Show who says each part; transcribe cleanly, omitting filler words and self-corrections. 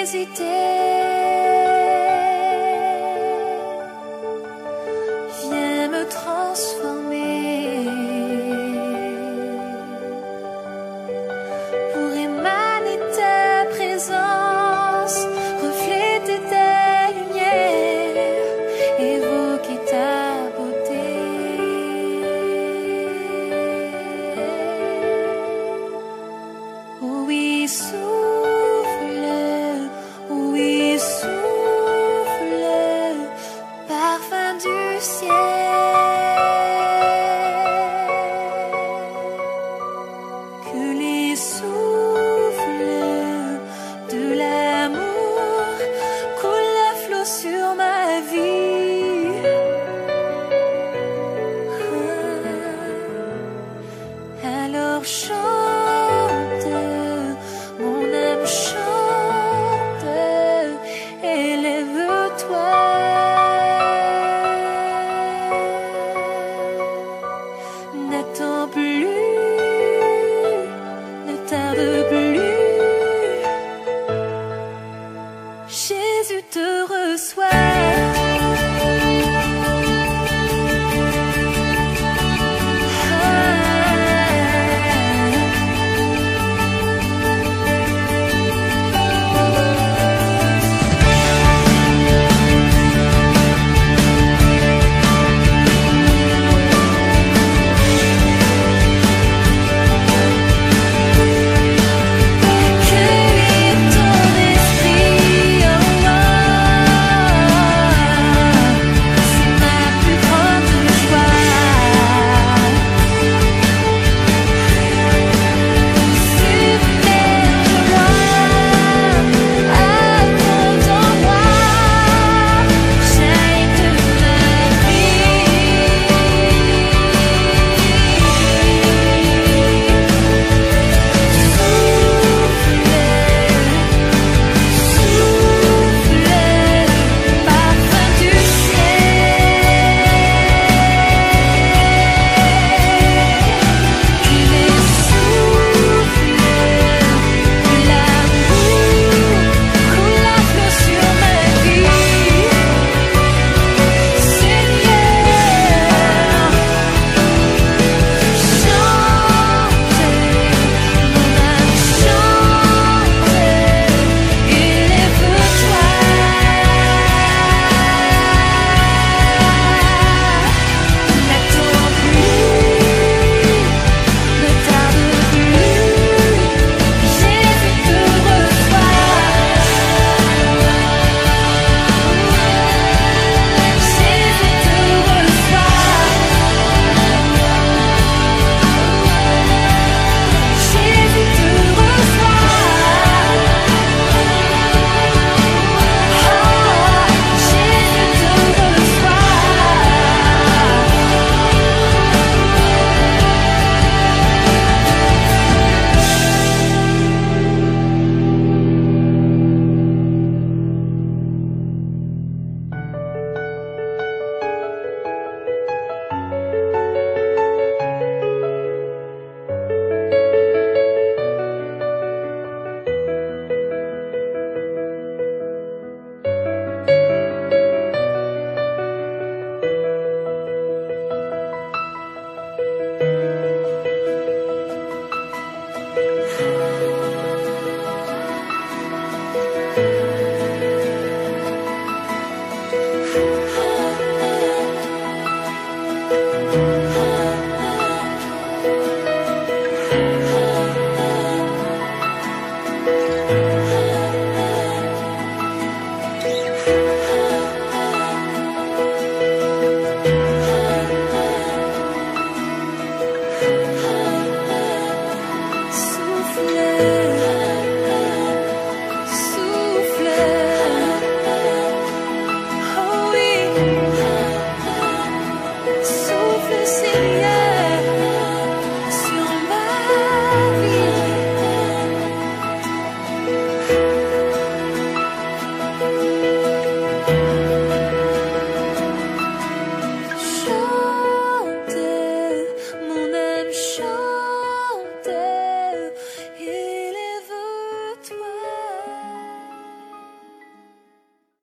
Speaker 1: hésiter. Viens me transformer pour émaner ta présence, refléter ta lumière, évoquer ta beauté. Oui, souffle, oui, souffle, parfum du ciel, que les souffles de l'amour coulent à flot sur ma vie. Alors chante, mon âme chante, élève-toi. N'attends plus, ne tarde plus, Jésus te reçoit. Accueille ton esprit en moi, c'est ma plus grande joie. Submerge-moi, abonde-en-moi, jaillit de ma vie. Souffle, parfum du ciel, que les souffles de l'amour coulent à flot sur ma vie. Seigneur, chante, mon âme chante, élève-toi. N'attends plus, ne tarde plus, Jésus te reçoit. Jésus te reçoit. Jésus te